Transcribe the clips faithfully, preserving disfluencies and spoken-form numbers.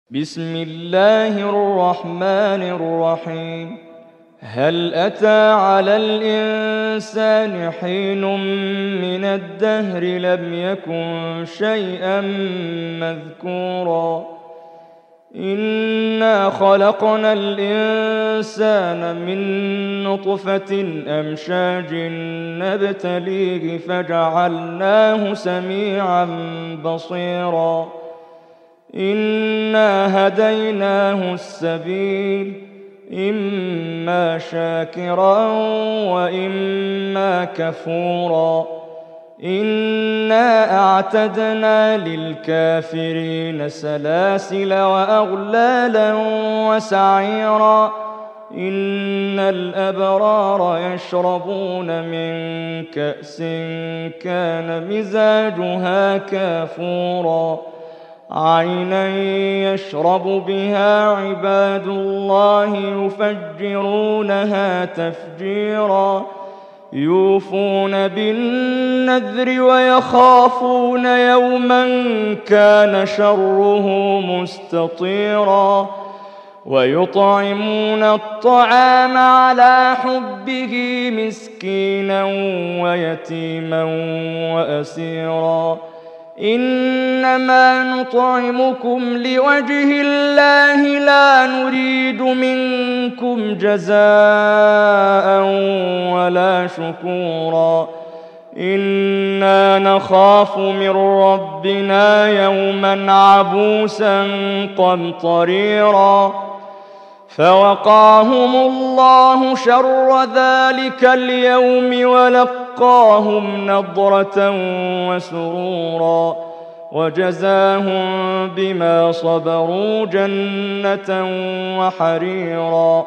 بسم الله الرحمن الرحيم. هل أتى على الإنسان حين من الدهر لم يكن شيئا مذكورا إنا خلقنا الإنسان من نطفة أمشاج نبتليه فجعلناه سميعا بصيرا إنا هديناه السبيل إما شاكرا وإما كفورا إنا أعتدنا للكافرين سلاسل وأغلالا وسعيرا إن الأبرار يشربون من كأس كان مزاجها كافورا عينا يشرب بها عباد الله يفجرونها تفجيرا يوفون بالنذر ويخافون يوما كان شره مستطيرا ويطعمون الطعام على حبه مسكينا ويتيما وأسيرا إنما نطعمكم لوجه الله لا نريد منكم جزاء ولا شكورا إنا نخاف من ربنا يوما عبوسا قمطريرا فوقاهم الله شر ذلك اليوم ولقاهم نضرة وسرورا وجزاهم بما صبروا جنة وحريرا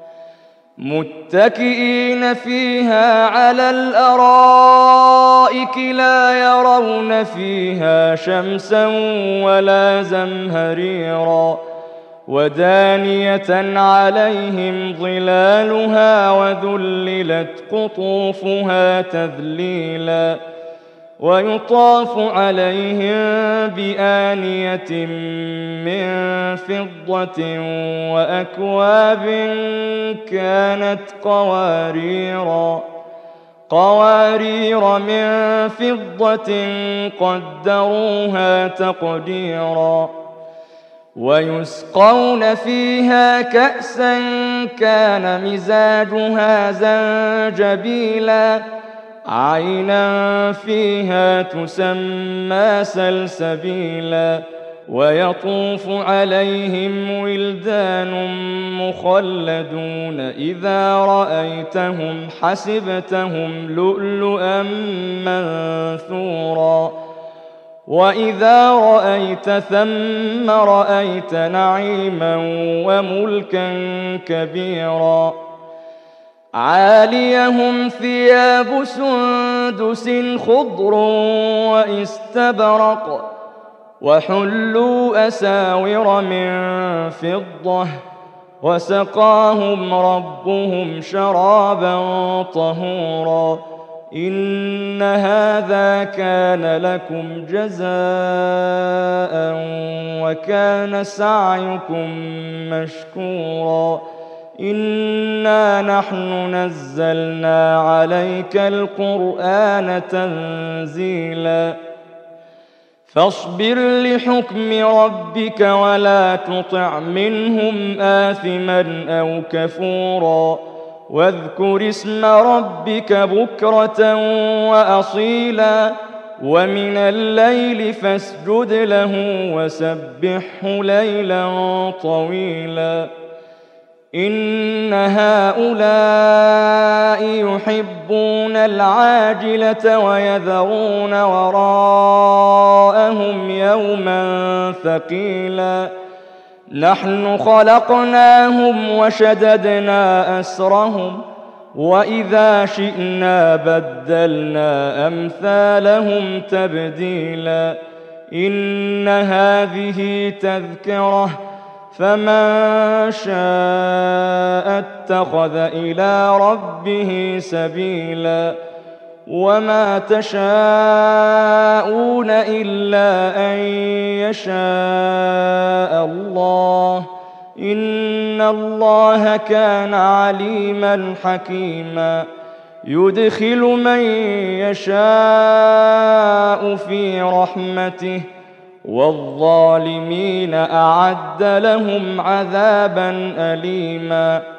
متكئين فيها على الأرائك لا يرون فيها شمسا ولا زمهريرا ودانية عليهم ظلالها وذللت قطوفها تذليلا ويطاف عليهم بآنية من فضة وأكواب كانت قواريرا قوارير من فضة قدروها تقديرا ويسقون فيها كأسا كان مزاجها زنجبيلا عينا فيها تسمى سلسبيلا ويطوف عليهم ولدان مخلدون إذا رأيتهم حسبتهم لؤلؤا منثورا وإذا رأيت ثم رأيت نعيما وملكا كبيرا عاليهم ثياب سندس خضر واستبرق وحلوا أساور من فضة وسقاهم ربهم شرابا طهورا إن هذا كان لكم جزاء وكان سعيكم مشكورا إنا نحن نزلنا عليك القرآن تنزيلا فاصبر لحكم ربك ولا تطع منهم آثما أو كفورا واذكر اسم ربك بكرة وأصيلا ومن الليل فاسجد له وسبحه ليلا طويلا إن هؤلاء يحبون العاجلة ويذرون وراءهم يوما ثقيلا نحن خلقناهم وشددنا أسرهم وإذا شئنا بدلنا أمثالهم تبديلا إن هذه تذكرة فمن شاء اتخذ إلى ربه سبيلا وما تشاءون إلا أن يشاء الله إن الله كان عليما حكيما يدخل من يشاء في رحمته والظالمين أعد لهم عذابا أليما